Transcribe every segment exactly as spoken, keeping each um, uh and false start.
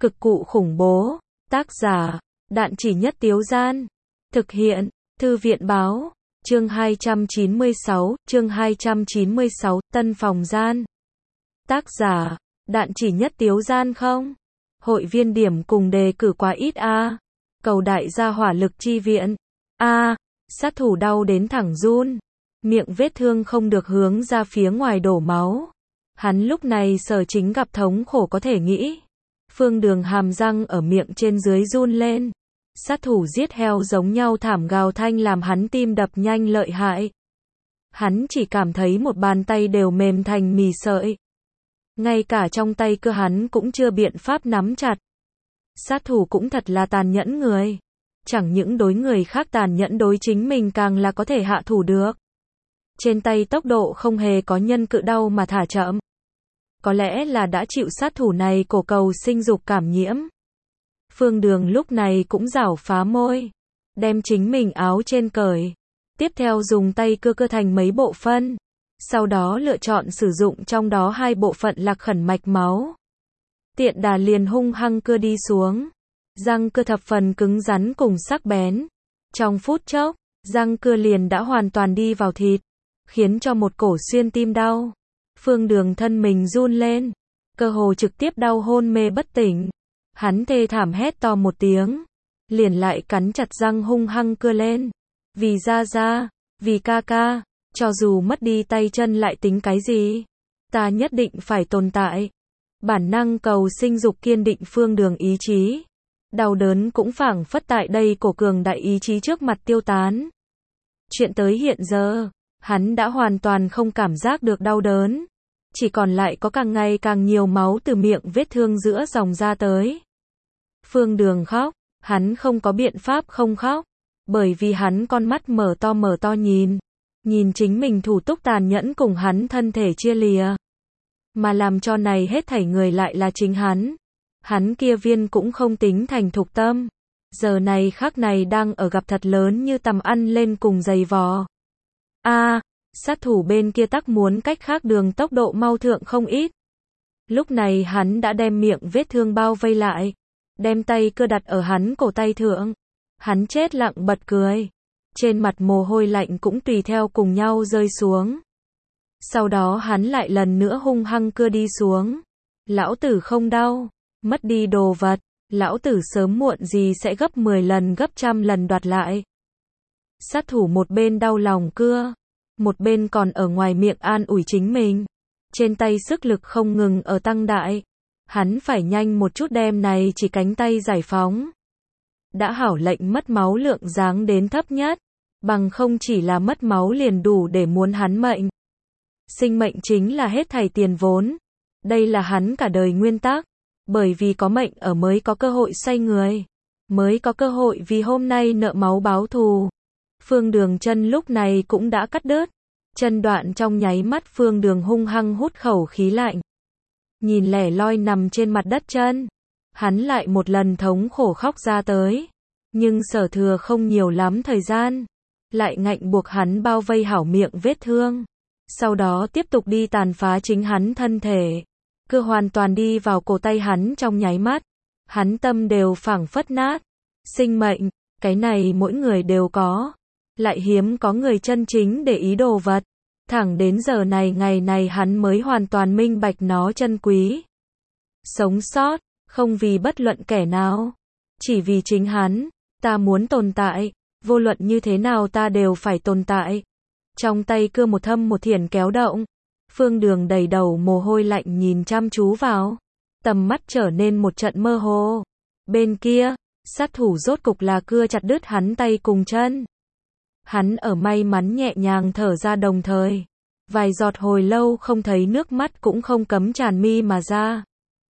Cực cụ khủng bố. Tác giả, Đạn Chỉ Nhất Tiếu Gian. Thực hiện, Thư viện báo. Chương hai trăm chín mươi sáu, chương hai trăm chín mươi sáu, Tân Phòng Gian. Tác giả, Đạn Chỉ Nhất Tiếu Gian không? Hội viên điểm cùng đề cử quá ít a. À. Cầu đại gia hỏa lực chi viện. A, à, sát thủ đau đến thẳng run. Miệng vết thương không được hướng ra phía ngoài đổ máu. Hắn lúc này Sở Chính gặp thống khổ có thể nghĩ. Phương Đường hàm răng ở miệng trên dưới run lên. Sát thủ giết heo giống nhau thảm gào thanh làm hắn tim đập nhanh lợi hại. Hắn chỉ cảm thấy một bàn tay đều mềm thành mì sợi. Ngay cả trong tay cơ hắn cũng chưa biện pháp nắm chặt. Sát thủ cũng thật là tàn nhẫn người. Chẳng những đối người khác tàn nhẫn, đối chính mình càng là có thể hạ thủ được. Trên tay tốc độ không hề có nhân cự đau mà thả chậm. Có lẽ là đã chịu sát thủ này cổ cầu sinh dục cảm nhiễm. Phương Đường lúc này cũng giảo phá môi. Đem chính mình áo trên cởi. Tiếp theo dùng tay cưa cưa thành mấy bộ phân. Sau đó lựa chọn sử dụng trong đó hai bộ phận lạc khẩn mạch máu. Tiện đà liền hung hăng cưa đi xuống. Răng cưa thập phần cứng rắn cùng sắc bén. Trong phút chốc, răng cưa liền đã hoàn toàn đi vào thịt. Khiến cho một cổ xuyên tim đau. Phương Đường thân mình run lên. Cơ hồ trực tiếp đau hôn mê bất tỉnh. Hắn thê thảm hét to một tiếng. Liền lại cắn chặt răng hung hăng cưa lên. Vì Gia Gia, vì ca ca. Cho dù mất đi tay chân lại tính cái gì? Ta nhất định phải tồn tại. Bản năng cầu sinh dục kiên định Phương Đường ý chí. Đau đớn cũng phảng phất tại đây cổ cường đại ý chí trước mặt tiêu tán. Chuyện tới hiện giờ, hắn đã hoàn toàn không cảm giác được đau đớn. Chỉ còn lại có càng ngày càng nhiều máu từ miệng vết thương giữa dòng ra tới. Phương Đường khóc, hắn không có biện pháp không khóc. Bởi vì hắn con mắt mở to mở to nhìn. Nhìn chính mình thủ túc tàn nhẫn cùng hắn thân thể chia lìa. Mà làm cho này hết thảy người lại là chính hắn. Hắn kia viên cũng không tính thành thục tâm. Giờ này khắc này đang ở gặp thật lớn như tầm ăn lên cùng giày vò. A, à, sát thủ bên kia tắc muốn cách khác đường tốc độ mau thượng không ít. Lúc này hắn đã đem miệng vết thương bao vây lại. Đem tay cưa đặt ở hắn cổ tay thượng. Hắn chết lặng bật cười. Trên mặt mồ hôi lạnh cũng tùy theo cùng nhau rơi xuống. Sau đó hắn lại lần nữa hung hăng cưa đi xuống. Lão tử không đau. Mất đi đồ vật. Lão tử sớm muộn gì sẽ gấp mười lần gấp trăm lần đoạt lại. Sát thủ một bên đau lòng cưa. Một bên còn ở ngoài miệng an ủi chính mình. Trên tay sức lực không ngừng ở tăng đại. Hắn phải nhanh một chút đem này chỉ cánh tay giải phóng. Đã hảo lệnh mất máu lượng giáng đến thấp nhất. Bằng không chỉ là mất máu liền đủ để muốn hắn mệnh. Sinh mệnh chính là hết thảy tiền vốn. Đây là hắn cả đời nguyên tắc. Bởi vì có mệnh ở mới có cơ hội xoay người. Mới có cơ hội vì hôm nay nợ máu báo thù. Phương Đường chân lúc này cũng đã cắt đứt. Chân đoạn trong nháy mắt Phương Đường hung hăng hút khẩu khí lạnh. Nhìn lẻ loi nằm trên mặt đất chân. Hắn lại một lần thống khổ khóc ra tới. Nhưng Sở Thừa không nhiều lắm thời gian. Lại ngạnh buộc hắn bao vây hảo miệng vết thương. Sau đó tiếp tục đi tàn phá chính hắn thân thể. Cứ hoàn toàn đi vào cổ tay hắn trong nháy mắt. Hắn tâm đều phảng phất nát. Sinh mệnh, cái này mỗi người đều có. Lại hiếm có người chân chính để ý đồ vật. Thẳng đến giờ này ngày này hắn mới hoàn toàn minh bạch nó chân quý. Sống sót, không vì bất luận kẻ nào. Chỉ vì chính hắn. Ta muốn tồn tại. Vô luận như thế nào ta đều phải tồn tại. Trong tay cưa một thâm một thiển kéo động. Phương Đường đầy đầu mồ hôi lạnh nhìn chăm chú vào. Tầm mắt trở nên một trận mơ hồ. Bên kia, sát thủ rốt cục là cưa chặt đứt hắn tay cùng chân. Hắn ở may mắn nhẹ nhàng thở ra đồng thời. Vài giọt hồi lâu không thấy nước mắt cũng không cấm tràn mi mà ra.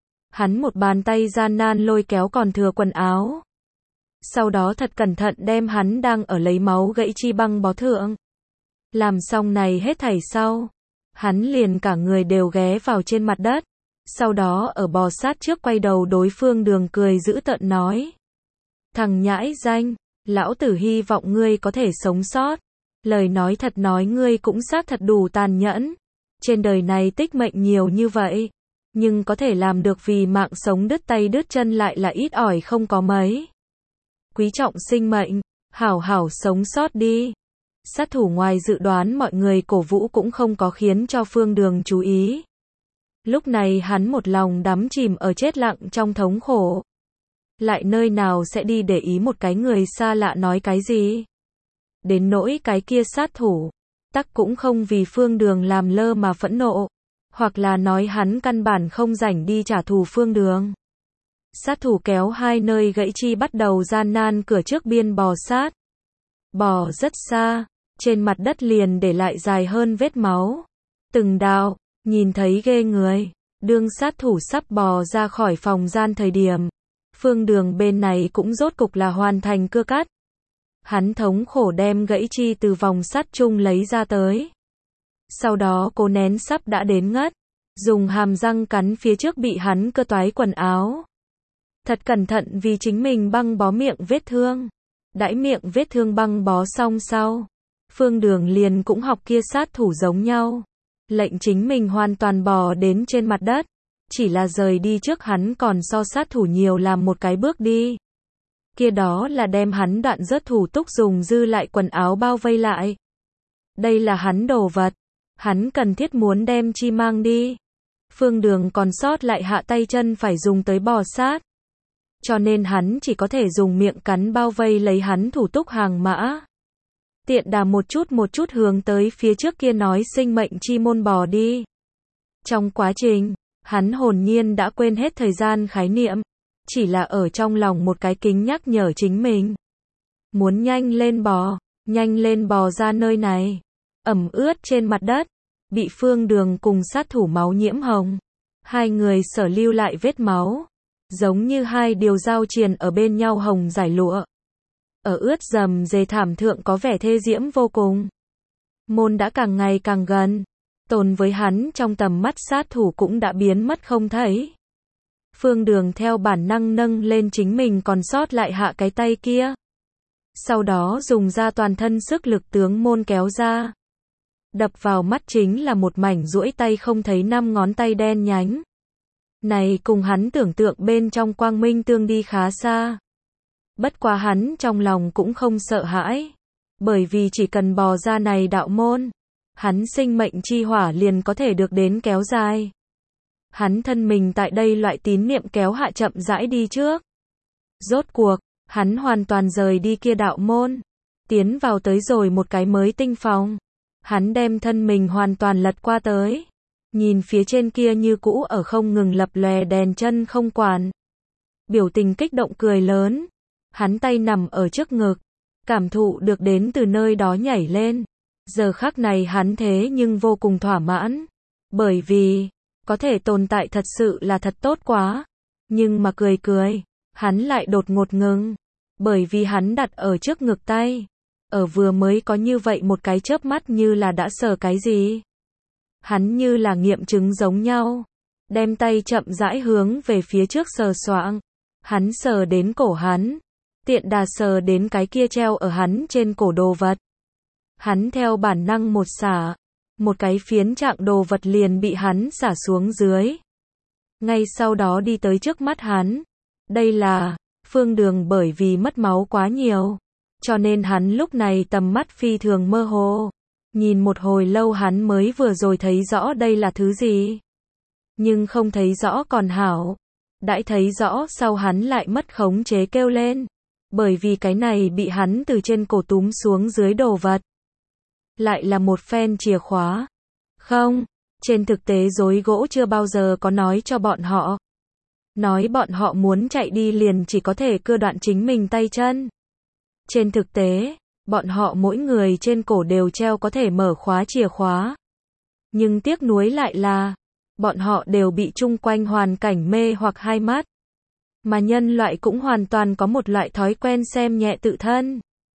Hắn một bàn tay gian nan lôi kéo còn thừa quần áo. Sau đó thật cẩn thận đem hắn đang ở lấy máu gãy chi băng bó thượng. Làm xong này hết thảy sau. Hắn liền cả người đều ghé vào trên mặt đất. Sau đó ở bò sát trước quay đầu đối Phương Đường cười dữ tợn nói. Thằng nhãi danh, lão tử hy vọng ngươi có thể sống sót. Lời nói thật nói ngươi cũng xác thật đủ tàn nhẫn. Trên đời này tích mệnh nhiều như vậy. nhưng có thể làm được vì mạng sống đứt tay đứt chân lại là ít ỏi không có mấy. Quý trọng sinh mệnh, hảo hảo sống sót đi. Sát thủ ngoài dự đoán mọi người cổ vũ cũng không có khiến cho Phương Đường chú ý. Lúc này hắn một lòng đắm chìm ở chết lặng trong thống khổ. Lại nơi nào sẽ đi để ý một cái người xa lạ nói cái gì. Đến nỗi cái kia sát thủ, tắc cũng không vì Phương Đường làm lơ mà phẫn nộ. Hoặc là nói hắn căn bản không rảnh đi trả thù Phương Đường. Sát thủ kéo hai nơi gãy chi bắt đầu gian nan cửa trước biên bò sát. Bò rất xa, trên mặt đất liền để lại dài hơn vết máu. Từng đạo, nhìn thấy ghê người. Đương sát thủ sắp bò ra khỏi phòng gian thời điểm. Phương Đường bên này cũng rốt cục là hoàn thành cưa cắt. Hắn thống khổ đem gãy chi từ vòng sắt chung lấy ra tới. Sau đó cố nén sắp đã đến ngất. Dùng hàm răng cắn phía trước bị hắn cưa toái quần áo. Thật cẩn thận vì chính mình băng bó miệng vết thương. Đãi miệng vết thương băng bó xong sau. Phương Đường liền cũng học kia sát thủ giống nhau. Lệnh chính mình hoàn toàn bò đến trên mặt đất. Chỉ là rời đi trước hắn còn so sát thủ nhiều làm một cái bước đi. Kia đó là đem hắn đoạn rớt thủ túc dùng dư lại quần áo bao vây lại. Đây là hắn đồ vật. Hắn cần thiết muốn đem chi mang đi. Phương Đường còn sót lại hạ tay chân phải dùng tới bò sát. Cho nên hắn chỉ có thể dùng miệng cắn bao vây lấy hắn thủ túc hàng mã. Tiện đà một chút một chút hướng tới phía trước kia nói sinh mệnh chi môn bò đi. Trong quá trình, hắn hồn nhiên đã quên hết thời gian khái niệm. Chỉ là ở trong lòng một cái kính nhắc nhở chính mình. Muốn nhanh lên bò, nhanh lên bò ra nơi này. Ẩm ướt trên mặt đất, bị Phương Đường cùng sát thủ máu nhiễm hồng. Hai người sở lưu lại vết máu. Giống như hai điều giao triền ở bên nhau hồng giải lụa. Ở ướt dầm dề thảm thượng có vẻ thê diễm vô cùng. Môn đã càng ngày càng gần. Tồn với hắn trong tầm mắt sát thủ cũng đã biến mất không thấy. Phương Đường theo bản năng nâng lên chính mình còn sót lại hạ cái tay kia. Sau đó dùng ra toàn thân sức lực tướng môn kéo ra. Đập vào mắt chính là một mảnh duỗi tay không thấy năm ngón tay đen nhánh. Này cùng hắn tưởng tượng bên trong quang minh tương đi khá xa. Bất quá hắn trong lòng cũng không sợ hãi. Bởi vì chỉ cần bò ra này đạo môn. Hắn sinh mệnh chi hỏa liền có thể được đến kéo dài. Hắn thân mình tại đây loại tín niệm kéo hạ chậm rãi đi trước. Rốt cuộc, hắn hoàn toàn rời đi kia đạo môn. Tiến vào tới rồi một cái mới tinh phòng. Hắn đem thân mình hoàn toàn lật qua tới. Nhìn phía trên kia như cũ ở không ngừng lập lòe đèn chân không quản. Biểu tình kích động cười lớn. Hắn tay nằm ở trước ngực. Cảm thụ được đến từ nơi đó nhảy lên. Giờ khắc này hắn thế nhưng vô cùng thỏa mãn. Bởi vì, có thể tồn tại thật sự là thật tốt quá. Nhưng mà cười cười, hắn lại đột ngột ngừng. Bởi vì hắn đặt ở trước ngực tay. Ở vừa mới có như vậy một cái chớp mắt như là đã sờ cái gì. Hắn như là nghiệm chứng giống nhau. Đem tay chậm rãi hướng về phía trước sờ soạng. Hắn sờ đến cổ hắn. Tiện đà sờ đến cái kia treo ở hắn trên cổ đồ vật. Hắn theo bản năng một xả. Một cái phiến trạng đồ vật liền bị hắn xả xuống dưới. Ngay sau đó đi tới trước mắt hắn. Đây là, Phương Đường bởi vì mất máu quá nhiều. Cho nên hắn lúc này tầm mắt phi thường mơ hồ. Nhìn một hồi lâu hắn mới vừa rồi thấy rõ đây là thứ gì. Nhưng không thấy rõ còn hảo. Đãi thấy rõ sau hắn lại mất khống chế kêu lên. Bởi vì cái này bị hắn từ trên cổ túm xuống dưới đồ vật. Lại là một phen chìa khóa. Không, trên thực tế rối gỗ chưa bao giờ có nói cho bọn họ. Nói bọn họ muốn chạy đi liền chỉ có thể cưa đoạn chính mình tay chân. Trên thực tế, bọn họ mỗi người trên cổ đều treo có thể mở khóa chìa khóa. Nhưng tiếc nuối lại là, bọn họ đều bị chung quanh hoàn cảnh mê hoặc hai mắt. Mà nhân loại cũng hoàn toàn có một loại thói quen xem nhẹ tự thân.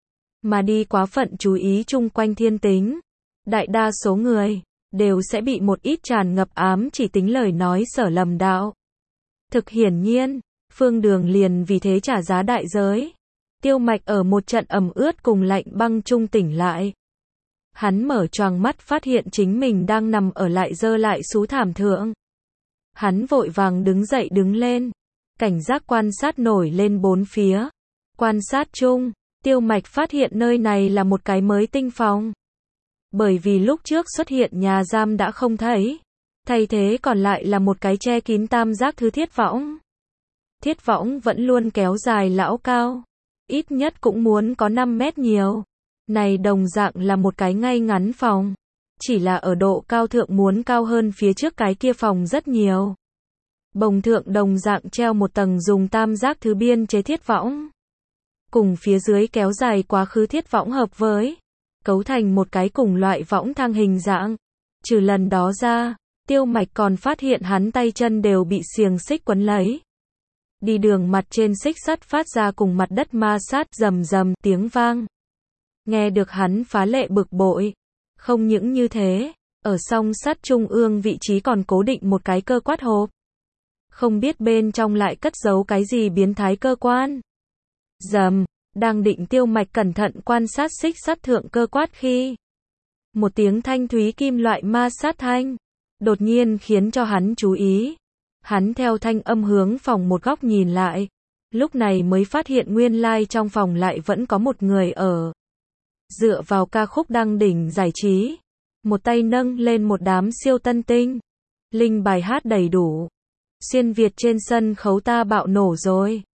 Mà đi quá phận chú ý chung quanh thiên tính. Đại đa số người, đều sẽ bị một ít tràn ngập ám chỉ tính lời nói sở lầm đạo. Thực hiển nhiên, Phương Đường liền vì thế trả giá đại giới. Tiêu Mạch ở một trận ẩm ướt cùng lạnh băng trung tỉnh lại. Hắn mở choàng mắt phát hiện chính mình đang nằm ở lại dơ lại xú thảm thượng. Hắn vội vàng đứng dậy đứng lên. Cảnh giác quan sát nổi lên bốn phía. Quan sát chung, Tiêu Mạch phát hiện nơi này là một cái mới tinh phòng. Bởi vì lúc trước xuất hiện nhà giam đã không thấy. Thay thế còn lại là một cái che kín tam giác thứ thiết võng. Thiết võng vẫn luôn kéo dài lão cao. Ít nhất cũng muốn có năm mét nhiều. Này đồng dạng là một cái ngay ngắn phòng. Chỉ là ở độ cao thượng muốn cao hơn phía trước cái kia phòng rất nhiều. Bồng thượng đồng dạng treo một tầng dùng tam giác thứ biên chế thiết võng. Cùng phía dưới kéo dài quá khứ thiết võng hợp với. Cấu thành một cái cùng loại võng thang hình dạng. Trừ lần đó ra, Tiêu Mạch còn phát hiện hắn tay chân đều bị xiềng xích quấn lấy. Đi đường mặt trên xích sắt phát ra cùng mặt đất ma sát rầm rầm tiếng vang. Nghe được hắn phá lệ bực bội. Không những như thế, ở song sắt trung ương vị trí còn cố định một cái cơ quát hộp. Không biết bên trong lại cất giấu cái gì biến thái cơ quan. Rầm, đang định Tiêu Mạch cẩn thận quan sát xích sắt thượng cơ quát khi một tiếng thanh thúy kim loại ma sát thanh đột nhiên khiến cho hắn chú ý. Hắn theo thanh âm hướng phòng một góc nhìn lại, lúc này mới phát hiện nguyên lai trong phòng lại vẫn có một người ở. Dựa vào ca khúc đăng đỉnh giải trí, một tay nâng lên một đám siêu tân tinh, linh bài hát đầy đủ. Xuyên Việt trên sân khấu ta bạo nổ rồi.